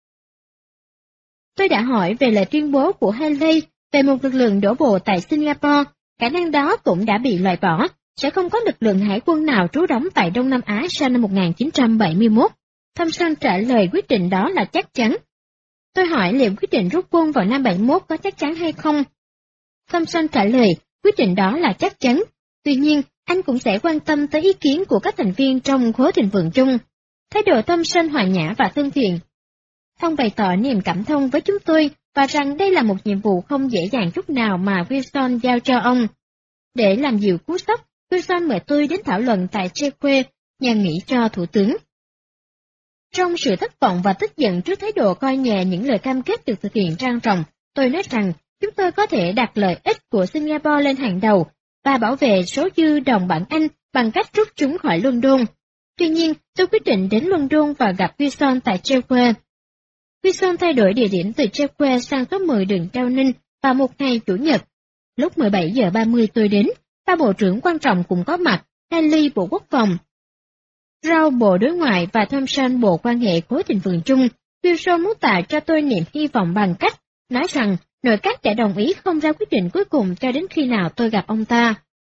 Tôi đã hỏi về lời tuyên bố của Haley về một lực lượng đổ bộ tại Singapore, khả năng đó cũng đã bị loại bỏ, sẽ không có lực lượng hải quân nào trú đóng tại Đông Nam Á sau năm 1971. Thompson trả lời quyết định đó là chắc chắn. Tôi hỏi liệu quyết định rút quân vào năm 71 có chắc chắn hay không? Thompson trả lời quyết định đó là chắc chắn, tuy nhiên anh cũng sẽ quan tâm tới ý kiến của các thành viên trong khối thịnh vượng chung. Thái độ Thompson hòa nhã và thân thiện. Ông bày tỏ niềm cảm thông với chúng tôi và rằng đây là một nhiệm vụ không dễ dàng chút nào mà Wilson giao cho ông. Để làm dịu cú sốc, Wilson mời tôi đến thảo luận tại Chequers, nhà nghỉ cho thủ tướng. Trong sự thất vọng và tức giận trước thái độ coi nhẹ những lời cam kết được thực hiện trang trọng, tôi nói rằng chúng tôi có thể đặt lợi ích của Singapore lên hàng đầu và bảo vệ số dư đồng bảng Anh bằng cách rút chúng khỏi London. Tuy nhiên, tôi quyết định đến London và gặp Wilson tại Chequers. Wilson thay đổi địa điểm từ Chequers sang số 10 đường Downing vào một ngày Chủ nhật. Lúc 17 giờ 30 tôi đến, ba bộ trưởng quan trọng cũng có mặt, Haley Bộ Quốc phòng, Rao Bộ Đối ngoại và Thompson Bộ Quan hệ khối thịnh vượng chung. Wilson muốn tạo cho tôi niềm hy vọng bằng cách nói rằng nội các đã đồng ý không ra quyết định cuối cùng cho đến khi nào tôi gặp ông ta.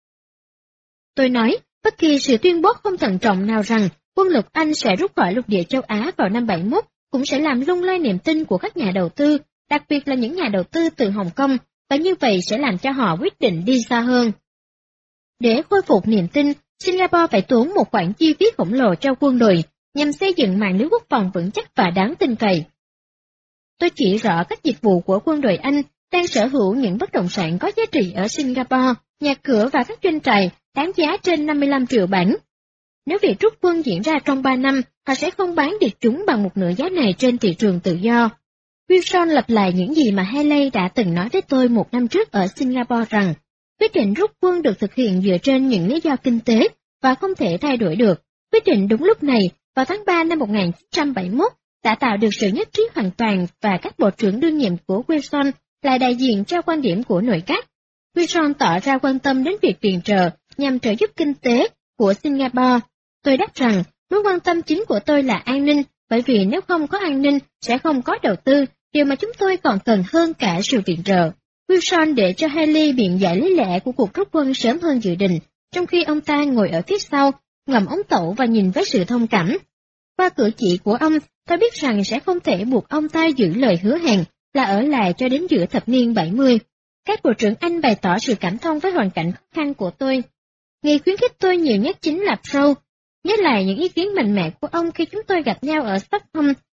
Tôi nói, bất kỳ sự tuyên bố không thận trọng nào rằng quân lực Anh sẽ rút khỏi lục địa châu Á vào năm 71 cũng sẽ làm lung lay niềm tin của các nhà đầu tư, đặc biệt là những nhà đầu tư từ Hồng Kông, và như vậy sẽ làm cho họ quyết định đi xa hơn. Để khôi phục niềm tin, Singapore phải tốn một khoản chi phí khổng lồ cho quân đội nhằm xây dựng mạng lưới quốc phòng vững chắc và đáng tin cậy. Tôi chỉ rõ các dịch vụ của quân đội Anh đang sở hữu những bất động sản có giá trị ở Singapore, nhà cửa và các doanh trại đáng giá trên 55 triệu bảng. Nếu việc rút quân diễn ra trong 3 năm, họ sẽ không bán được chúng bằng một nửa giá này trên thị trường tự do. Wilson lặp lại những gì mà Haley đã từng nói với tôi 1 năm trước ở Singapore rằng, quyết định rút quân được thực hiện dựa trên những lý do kinh tế và không thể thay đổi được. Quyết định đúng lúc này, vào tháng 3 năm 1971, đã tạo được sự nhất trí hoàn toàn và các bộ trưởng đương nhiệm của Wilson là đại diện cho quan điểm của nội các. Wilson tỏ ra quan tâm đến việc viện trợ nhằm trợ giúp kinh tế của Singapore. Tôi đáp rằng, mối quan tâm chính của tôi là an ninh, bởi vì nếu không có an ninh, sẽ không có đầu tư, điều mà chúng tôi còn cần hơn cả sự viện trợ. Wilson để cho Haley biện giải lý lẽ của cuộc rút quân sớm hơn dự định, trong khi ông ta ngồi ở phía sau, ngậm ống tẩu và nhìn với sự thông cảm. Qua cử chỉ của ông, tôi biết rằng sẽ không thể buộc ông ta giữ lời hứa hẹn là ở lại cho đến giữa thập niên 70. Các bộ trưởng Anh bày tỏ sự cảm thông với hoàn cảnh khó khăn của tôi. Người khuyến khích tôi nhiều nhất chính là Pro. Nhớ lại những ý kiến mạnh mẽ của ông khi chúng tôi gặp nhau ở Stockholm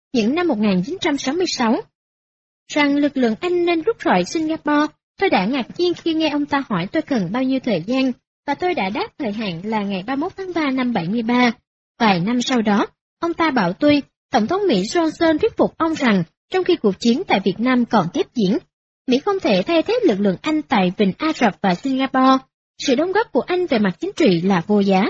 những năm 1966, rằng lực lượng Anh nên rút khỏi Singapore. Tôi đã ngạc nhiên khi nghe ông ta hỏi tôi cần bao nhiêu thời gian, và tôi đã đáp thời hạn là ngày 31 tháng 3 năm 73. Vài năm sau đó, ông ta bảo tôi, Tổng thống Mỹ Johnson thuyết phục ông rằng, trong khi cuộc chiến tại Việt Nam còn tiếp diễn, Mỹ không thể thay thế lực lượng Anh tại Vịnh Ả Rập và Singapore. Sự đóng góp của Anh về mặt chính trị là vô giá.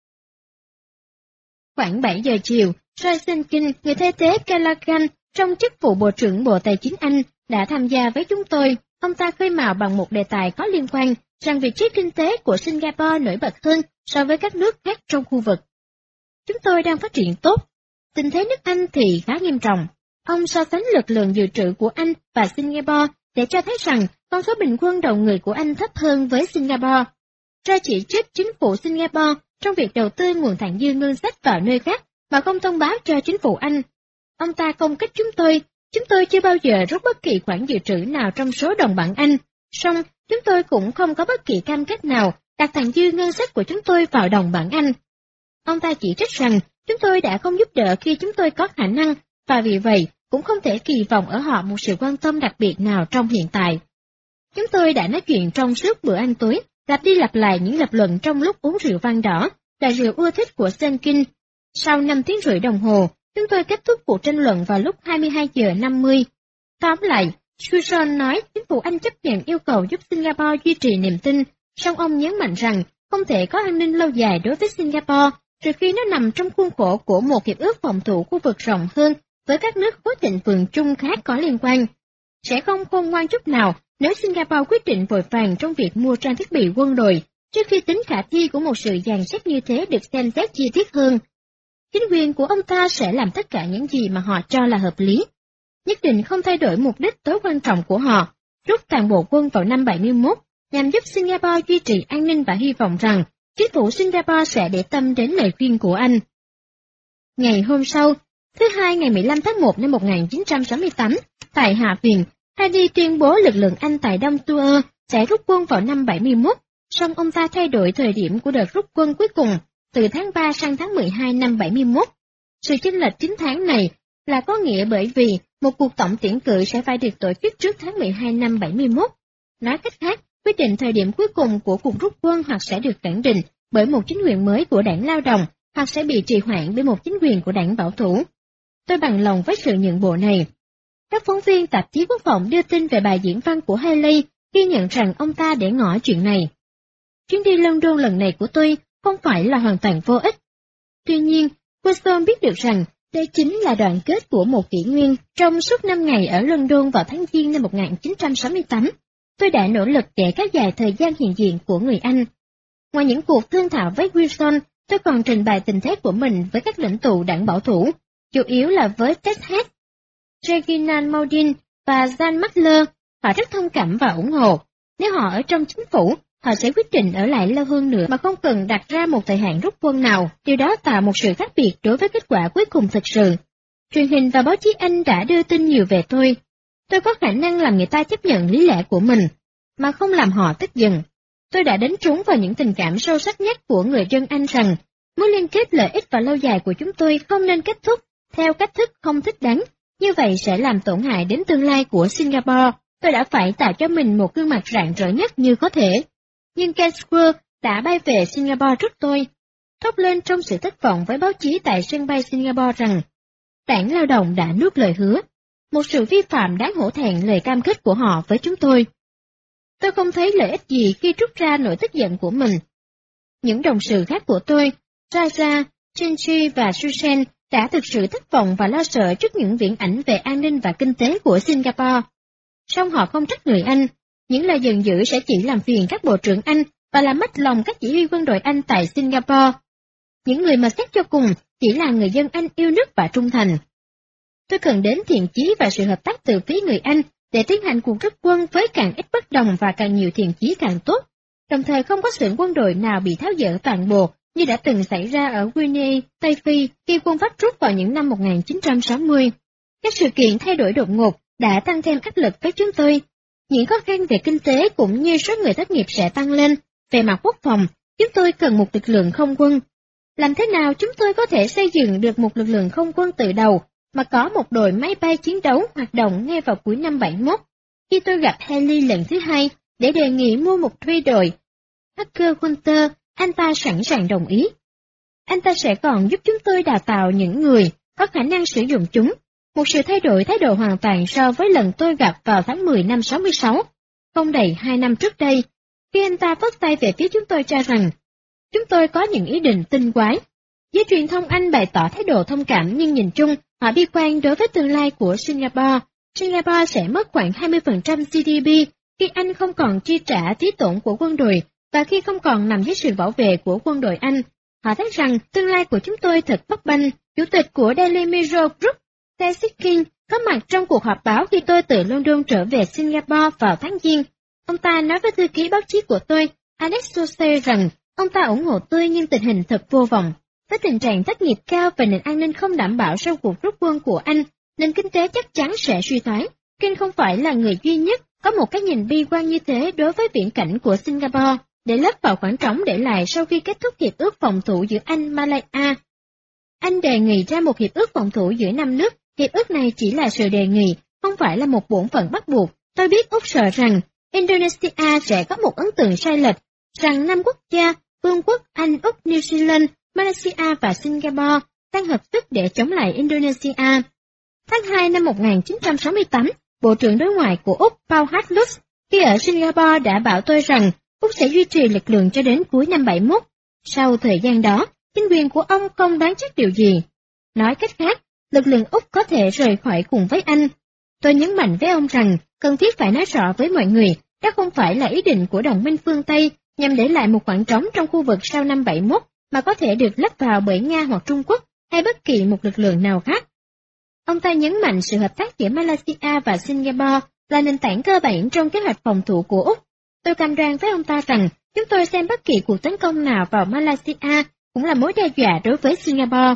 Khoảng 7 giờ chiều, Roy Senkin, người thay thế Callaghan trong chức vụ Bộ trưởng Bộ Tài chính Anh, đã tham gia với chúng tôi. Ông ta khơi mào bằng một đề tài có liên quan, rằng vị trí kinh tế của Singapore nổi bật hơn so với các nước khác trong khu vực. Chúng tôi đang phát triển tốt. Tình thế nước Anh thì khá nghiêm trọng. Ông so sánh lực lượng dự trữ của Anh và Singapore để cho thấy rằng con số bình quân đầu người của Anh thấp hơn với Singapore. Ra chỉ trích chính phủ Singapore trong việc đầu tư nguồn thặng dư ngân sách vào nơi khác mà không thông báo cho chính phủ Anh. Ông ta công kích chúng tôi chưa bao giờ rút bất kỳ khoản dự trữ nào trong số đồng bảng Anh, song chúng tôi cũng không có bất kỳ cam kết nào đặt thặng dư ngân sách của chúng tôi vào đồng bảng Anh. Ông ta chỉ trích rằng chúng tôi đã không giúp đỡ khi chúng tôi có khả năng, và vì vậy cũng không thể kỳ vọng ở họ một sự quan tâm đặc biệt nào trong hiện tại. Chúng tôi đã nói chuyện trong suốt bữa ăn tối, lặp đi lặp lại những lập luận trong lúc uống rượu vang đỏ, là rượu ưa thích của Senkin. Sau 5 tiếng rưỡi đồng hồ, chúng tôi kết thúc cuộc tranh luận vào lúc 22 giờ 50. Tóm lại, Susan nói chính phủ Anh chấp nhận yêu cầu giúp Singapore duy trì niềm tin, song ông nhấn mạnh rằng không thể có an ninh lâu dài đối với Singapore, trừ khi nó nằm trong khuôn khổ của một hiệp ước phòng thủ khu vực rộng hơn với các nước khối thịnh vượng chung khác có liên quan. Sẽ không khôn ngoan chút nào nếu Singapore quyết định vội vàng trong việc mua trang thiết bị quân đội, trước khi tính khả thi của một sự dàn xếp như thế được xem xét chi tiết hơn. Chính quyền của ông ta sẽ làm tất cả những gì mà họ cho là hợp lý. Nhất định không thay đổi mục đích tối quan trọng của họ, rút toàn bộ quân vào năm 71, nhằm giúp Singapore duy trì an ninh và hy vọng rằng chính phủ Singapore sẽ để tâm đến lời khuyên của Anh. Ngày hôm sau, thứ Hai ngày 15 tháng 1 năm 1968, tại Hạ Viện, Hardie tuyên bố lực lượng Anh tại Đông Tuer sẽ rút quân vào năm 71, song ông ta thay đổi thời điểm của đợt rút quân cuối cùng, từ tháng 3 sang tháng 12 năm 71. Sự chênh lệch 9 tháng này là có nghĩa bởi vì một cuộc tổng tuyển cử sẽ phải được tổ chức trước tháng 12 năm 71. Nói cách khác, quyết định thời điểm cuối cùng của cuộc rút quân hoặc sẽ được khẳng định bởi một chính quyền mới của đảng Lao động, hoặc sẽ bị trì hoãn bởi một chính quyền của đảng Bảo thủ. Tôi bằng lòng với sự nhượng bộ này. Các phóng viên tạp chí Quốc phòng đưa tin về bài diễn văn của Haley, ghi nhận rằng ông ta để ngỏ chuyện này. Chuyến đi London lần này của tôi không phải là hoàn toàn vô ích. Tuy nhiên, Wilson biết được rằng đây chính là đoạn kết của một kỷ nguyên. Trong suốt 5 ngày ở London vào tháng Giêng năm 1968, tôi đã nỗ lực để kéo dài thời gian hiện diện của người Anh. Ngoài những cuộc thương thảo với Wilson, tôi còn trình bày tình thế của mình với các lãnh tụ đảng bảo thủ, chủ yếu là với Ted Heath, Reginald Maudin và Jan Matler. Họ rất thông cảm và ủng hộ. Nếu họ ở trong chính phủ, họ sẽ quyết định ở lại lâu hơn nữa mà không cần đặt ra một thời hạn rút quân nào. Điều đó tạo một sự khác biệt đối với kết quả cuối cùng thực sự. Truyền hình và báo chí Anh đã đưa tin nhiều về tôi. Tôi có khả năng làm người ta chấp nhận lý lẽ của mình, mà không làm họ tức giận. Tôi đã đánh trúng vào những tình cảm sâu sắc nhất của người dân Anh rằng mối liên kết lợi ích và lâu dài của chúng tôi không nên kết thúc theo cách thức không thích đáng, như vậy sẽ làm tổn hại đến tương lai của Singapore. Tôi đã phải tạo cho mình một gương mặt rạng rỡ nhất như có thể. Nhưng Kensworth đã bay về Singapore trước tôi, thốt lên trong sự thất vọng với báo chí tại sân bay Singapore rằng đảng Lao động đã nuốt lời hứa, một sự vi phạm đáng hổ thẹn lời cam kết của họ với chúng tôi. Tôi không thấy lợi ích gì khi trút ra nỗi tức giận của mình. Những đồng sự khác của tôi, Raja, Chinchi và Susan, đã thực sự thất vọng và lo sợ trước những viễn ảnh về an ninh và kinh tế của Singapore. Song họ không trách người Anh, những lời giận dữ sẽ chỉ làm phiền các bộ trưởng Anh và làm mất lòng các chỉ huy quân đội Anh tại Singapore. Những người mà xét cho cùng chỉ là người dân Anh yêu nước và trung thành. Tôi cần đến thiện chí và sự hợp tác từ phía người Anh để tiến hành cuộc rút quân với càng ít bất đồng và càng nhiều thiện chí càng tốt, đồng thời không có xưởng quân đội nào bị tháo dỡ toàn bộ như đã từng xảy ra ở Guinea, Tây Phi khi quân Pháp rút vào những năm 1960. Các sự kiện thay đổi đột ngột đã tăng thêm áp lực với chúng tôi. Những khó khăn về kinh tế cũng như số người thất nghiệp sẽ tăng lên. Về mặt quốc phòng, chúng tôi cần một lực lượng không quân. Làm thế nào chúng tôi có thể xây dựng được một lực lượng không quân từ đầu mà có một đội máy bay chiến đấu hoạt động ngay vào cuối năm 71. Khi tôi gặp Haley lần thứ hai để đề nghị mua một thuê đội hacker Hunter, anh ta sẵn sàng đồng ý. Anh ta sẽ còn giúp chúng tôi đào tạo những người có khả năng sử dụng chúng, một sự thay đổi thái độ hoàn toàn so với lần tôi gặp vào tháng 10 năm 66, không đầy 2 năm trước đây, khi anh ta vất tay về phía chúng tôi cho rằng chúng tôi có những ý định tinh quái. Giới truyền thông Anh bày tỏ thái độ thông cảm nhưng nhìn chung, họ bi quan đối với tương lai của Singapore. Singapore sẽ mất khoảng 20% GDP khi Anh không còn chi trả phí tổn của quân đội và khi không còn nằm dưới sự bảo vệ của quân đội Anh. Họ thấy rằng tương lai của chúng tôi thật bấp bênh. Chủ tịch của Daily Mirror Group, Ted King, có mặt trong cuộc họp báo khi tôi từ London trở về Singapore vào tháng Giêng. Ông ta nói với thư ký báo chí của tôi, Alex Sose, rằng ông ta ủng hộ tôi nhưng tình hình thật vô vọng. Với tình trạng thất nghiệp cao và nền an ninh không đảm bảo sau cuộc rút quân của Anh, nền kinh tế chắc chắn sẽ suy thoái. King không phải là người duy nhất có một cái nhìn bi quan như thế đối với viễn cảnh của Singapore, để lấp vào khoảng trống để lại sau khi kết thúc hiệp ước phòng thủ giữa Anh-Malaysia. Anh đề nghị ra một hiệp ước phòng thủ giữa 5 nước, hiệp ước này chỉ là sự đề nghị, không phải là một bổn phận bắt buộc. Tôi biết Úc sợ rằng Indonesia sẽ có một ấn tượng sai lệch, rằng 5 quốc gia, Vương quốc Anh, Úc, New Zealand, Malaysia và Singapore đang hợp sức để chống lại Indonesia. Tháng 2 năm 1968, Bộ trưởng Đối ngoại của Úc Paul Hatlus khi ở Singapore đã bảo tôi rằng Úc sẽ duy trì lực lượng cho đến cuối năm 71. Sau thời gian đó, chính quyền của ông không đoán chắc điều gì. Nói cách khác, lực lượng Úc có thể rời khỏi cùng với Anh. Tôi nhấn mạnh với ông rằng cần thiết phải nói rõ với mọi người, đó không phải là ý định của đồng minh phương Tây nhằm để lại một khoảng trống trong khu vực sau năm 71 mà có thể được lấp vào bởi Nga hoặc Trung Quốc hay bất kỳ một lực lượng nào khác. Ông ta nhấn mạnh sự hợp tác giữa Malaysia và Singapore là nền tảng cơ bản trong kế hoạch phòng thủ của Úc. Tôi cam đoan với ông ta rằng chúng tôi xem bất kỳ cuộc tấn công nào vào Malaysia cũng là mối đe dọa đối với Singapore.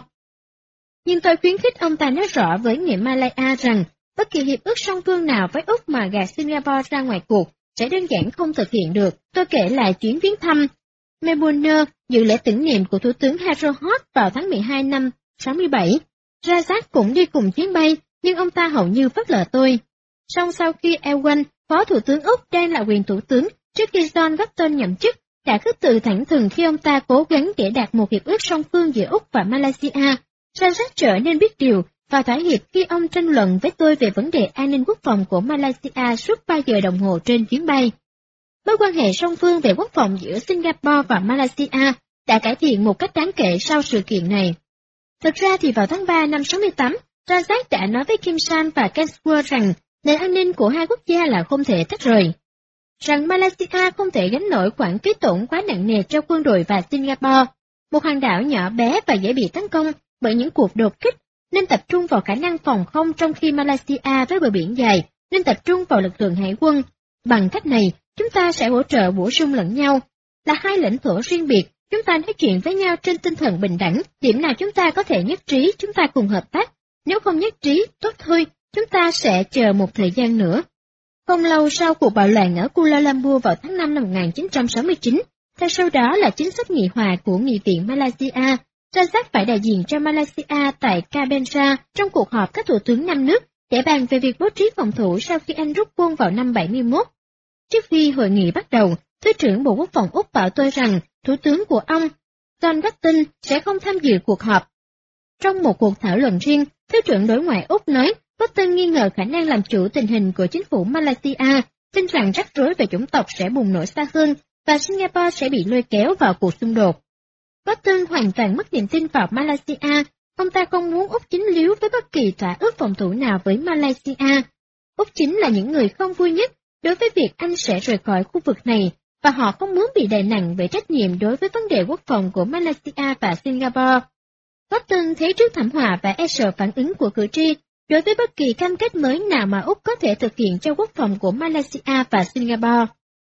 Nhưng tôi khuyến khích ông ta nói rõ với người Malaya rằng bất kỳ hiệp ước song phương nào với Úc mà gạt Singapore ra ngoài cuộc sẽ đơn giản không thực hiện được. Tôi kể lại chuyến viếng thăm Melbourne dự lễ tưởng niệm của Thủ tướng Harold Holt vào tháng 12 năm 67. Razak cũng đi cùng chuyến bay, nhưng ông ta hầu như phớt lờ tôi. Song sau khi Elwyn, Phó Thủ tướng Úc đang là quyền Thủ tướng, trước khi John Gorton nhậm chức, đã khước từ thẳng thừng khi ông ta cố gắng để đạt một hiệp ước song phương giữa Úc và Malaysia. Razak trở nên biết điều và thỏa hiệp khi ông tranh luận với tôi về vấn đề an ninh quốc phòng của Malaysia suốt 3 giờ đồng hồ trên chuyến bay. Mối quan hệ song phương về quốc phòng giữa Singapore và Malaysia đã cải thiện một cách đáng kể sau sự kiện này. Thực ra thì vào tháng 3 năm 68, Razak đã nói với Kim San và Kensworth rằng nền an ninh của hai quốc gia là không thể tách rời, rằng Malaysia không thể gánh nổi khoản phí tổn quá nặng nề cho quân đội và Singapore, một hòn đảo nhỏ bé và dễ bị tấn công bởi những cuộc đột kích, nên tập trung vào khả năng phòng không, trong khi Malaysia với bờ biển dài nên tập trung vào lực lượng hải quân. Bằng cách này, chúng ta sẽ hỗ trợ bổ sung lẫn nhau. Là hai lãnh thổ riêng biệt, chúng ta nói chuyện với nhau trên tinh thần bình đẳng, điểm nào chúng ta có thể nhất trí chúng ta cùng hợp tác, nếu không nhất trí, tốt thôi, chúng ta sẽ chờ một thời gian nữa. Không lâu sau cuộc bạo loạn ở Kuala Lumpur vào tháng 5 năm 1969, theo sau đó là chính sách nghị hòa của Nghị viện Malaysia, Razak phải đại diện cho Malaysia tại Cabensa trong cuộc họp các thủ tướng 5 nước để bàn về việc bố trí phòng thủ sau khi Anh rút quân vào năm 71. Trước khi hội nghị bắt đầu, Thứ trưởng Bộ Quốc phòng Úc bảo tôi rằng thủ tướng của ông, John Gorton, sẽ không tham dự cuộc họp. Trong một cuộc thảo luận riêng, Thứ trưởng Đối ngoại Úc nói Gorton nghi ngờ khả năng làm chủ tình hình của chính phủ Malaysia, tin rằng rắc rối về chủng tộc sẽ bùng nổ xa hơn và Singapore sẽ bị lôi kéo vào cuộc xung đột. Gorton hoàn toàn mất niềm tin vào Malaysia, ông ta không muốn Úc dính líu với bất kỳ thỏa ước phòng thủ nào với Malaysia. Úc chính là những người không vui nhất đối với việc Anh sẽ rời khỏi khu vực này, và họ không muốn bị đè nặng về trách nhiệm đối với vấn đề quốc phòng của Malaysia và Singapore. Gorton thấy trước thảm họa và e sợ phản ứng của cử tri đối với bất kỳ cam kết mới nào mà Úc có thể thực hiện cho quốc phòng của Malaysia và Singapore.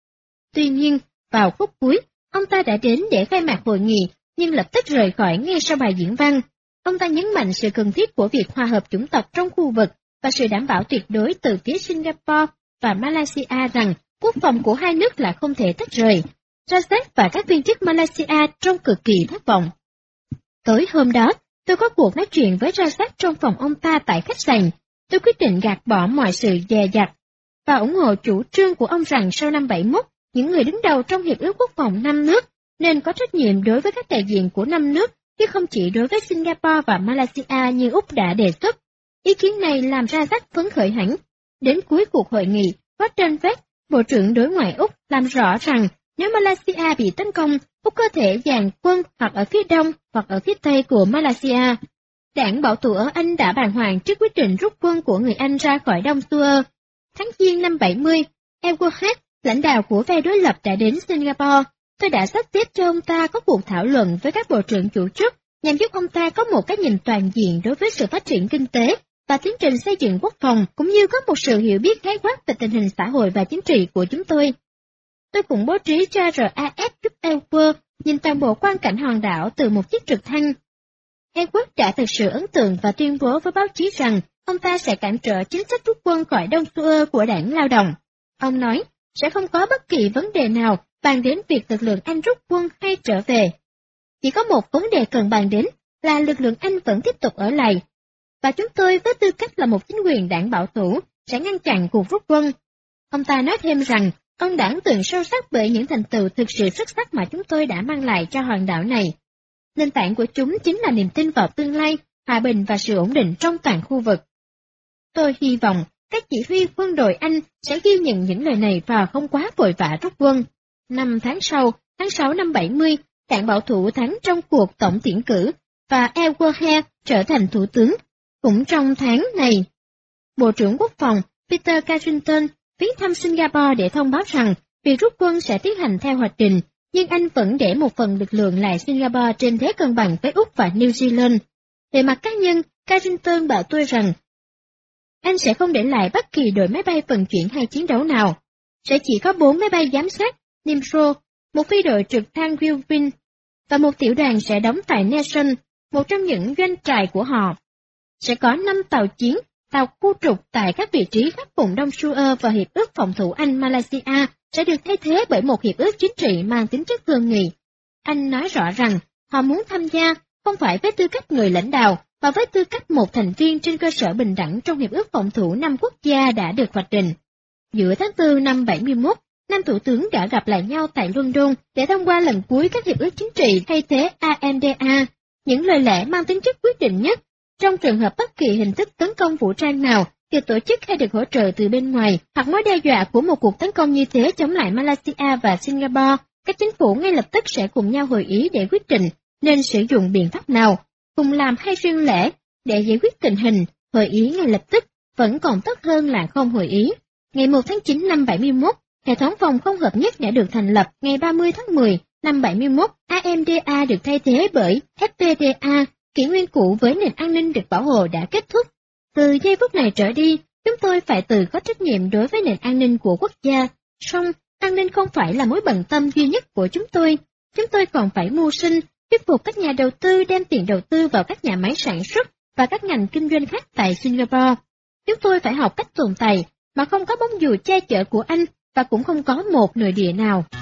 Tuy nhiên, vào phút cuối, ông ta đã đến để khai mạc hội nghị, nhưng lập tức rời khỏi ngay sau bài diễn văn. Ông ta nhấn mạnh sự cần thiết của việc hòa hợp chủng tộc trong khu vực và sự đảm bảo tuyệt đối từ phía Singapore và Malaysia rằng quốc phòng của hai nước là không thể tách rời. Razak và các viên chức Malaysia trông cực kỳ thất vọng. Tối hôm đó, Tôi có cuộc nói chuyện với Razak trong phòng ông ta tại khách sạn. Tôi quyết định gạt bỏ mọi sự dè dặt và ủng hộ chủ trương của ông rằng sau năm 71, những người đứng đầu trong Hiệp ước Quốc phòng 5 nước nên có trách nhiệm đối với các đại diện của 5 nước, chứ không chỉ đối với Singapore và Malaysia như Úc đã đề xuất. Ý kiến này làm Razak phấn khởi hẳn. Đến cuối cuộc hội nghị, Wattenberg, Bộ trưởng Đối ngoại Úc, làm rõ rằng nếu Malaysia bị tấn công, Úc có thể dàn quân hoặc ở phía đông hoặc ở phía tây của Malaysia. Đảng bảo thủ ở Anh đã bàng hoàng trước quyết định rút quân của người Anh ra khỏi Đông Suez. Tháng Giêng năm 70, Edward, lãnh đạo của phe đối lập đã đến Singapore. Tôi đã sắp xếp cho ông ta có cuộc thảo luận với các bộ trưởng chủ chốt nhằm giúp ông ta có một cái nhìn toàn diện đối với sự phát triển kinh tế và tiến trình xây dựng quốc phòng, cũng như có một sự hiểu biết khái quát về tình hình xã hội và chính trị của chúng tôi. Tôi cũng bố trí cho RAF giúp Edward nhìn toàn bộ quang cảnh hòn đảo từ một chiếc trực thăng. Edward đã thực sự ấn tượng và tuyên bố với báo chí rằng ông ta sẽ cản trở chính sách rút quân khỏi Đông Suez của đảng Lao động. Ông nói, sẽ không có bất kỳ vấn đề nào bàn đến việc lực lượng Anh rút quân hay trở về. Chỉ có một vấn đề cần bàn đến là lực lượng Anh vẫn tiếp tục ở lại. Và chúng tôi với tư cách là một chính quyền đảng bảo thủ sẽ ngăn chặn cuộc rút quân. Ông ta nói thêm rằng ông đã ấn tượng sâu sắc bởi những thành tựu thực sự xuất sắc mà chúng tôi đã mang lại cho hòn đảo này. Nền tảng của chúng chính là niềm tin vào tương lai, hòa bình và sự ổn định trong toàn khu vực. Tôi hy vọng các chỉ huy quân đội Anh sẽ ghi nhận những lời này và không quá vội vã rút quân. 5 tháng sau, tháng 6 năm 70, đảng bảo thủ thắng trong cuộc tổng tuyển cử và Edward trở thành thủ tướng. Cũng trong tháng này, Bộ trưởng Quốc phòng Peter Carrington viếng thăm Singapore để thông báo rằng việc rút quân sẽ tiến hành theo hoạch định, nhưng Anh vẫn để một phần lực lượng lại Singapore trên thế cân bằng với Úc và New Zealand. Về mặt cá nhân, Carrington bảo tôi rằng Anh sẽ không để lại bất kỳ đội máy bay vận chuyển hay chiến đấu nào. Sẽ chỉ có 4 máy bay giám sát, Nimrod, một phi đội trực thăng Griffin, và một tiểu đoàn sẽ đóng tại Nelson, một trong những doanh trại của họ. Sẽ có 5 tàu chiến, tàu khu trục tại các vị trí khắp vùng Đông Suez và Hiệp ước phòng thủ Anh-Malaysia sẽ được thay thế bởi một hiệp ước chính trị mang tính chất thương nghị. Anh nói rõ rằng họ muốn tham gia không phải với tư cách người lãnh đạo, mà với tư cách một thành viên trên cơ sở bình đẳng trong Hiệp ước phòng thủ 5 quốc gia đã được hoạch định. Giữa tháng 4 năm 71, 5 thủ tướng đã gặp lại nhau tại London để thông qua lần cuối các hiệp ước chính trị thay thế AMDA, những lời lẽ mang tính chất quyết định nhất. Trong trường hợp bất kỳ hình thức tấn công vũ trang nào được tổ chức hay được hỗ trợ từ bên ngoài, hoặc mối đe dọa của một cuộc tấn công như thế chống lại Malaysia và Singapore, các chính phủ ngay lập tức sẽ cùng nhau hội ý để quyết định nên sử dụng biện pháp nào, cùng làm hay riêng lẻ để giải quyết tình hình. Hội ý ngay lập tức vẫn còn tốt hơn là không hội ý. Ngày 1 tháng 9 năm 71, hệ thống phòng không hợp nhất đã được thành lập. Ngày 30 tháng 10 năm 71, AMDA được thay thế bởi FPDA. Kỷ nguyên cũ với nền an ninh được bảo hộ đã kết thúc. Từ giây phút này trở đi, chúng tôi phải tự có trách nhiệm đối với nền an ninh của quốc gia. Song, an ninh không phải là mối bận tâm duy nhất của chúng tôi. Chúng tôi còn phải mưu sinh, thuyết phục các nhà đầu tư đem tiền đầu tư vào các nhà máy sản xuất và các ngành kinh doanh khác tại Singapore. Chúng tôi phải học cách tồn tại, mà không có bóng dù che chở của Anh và cũng không có một nội địa nào.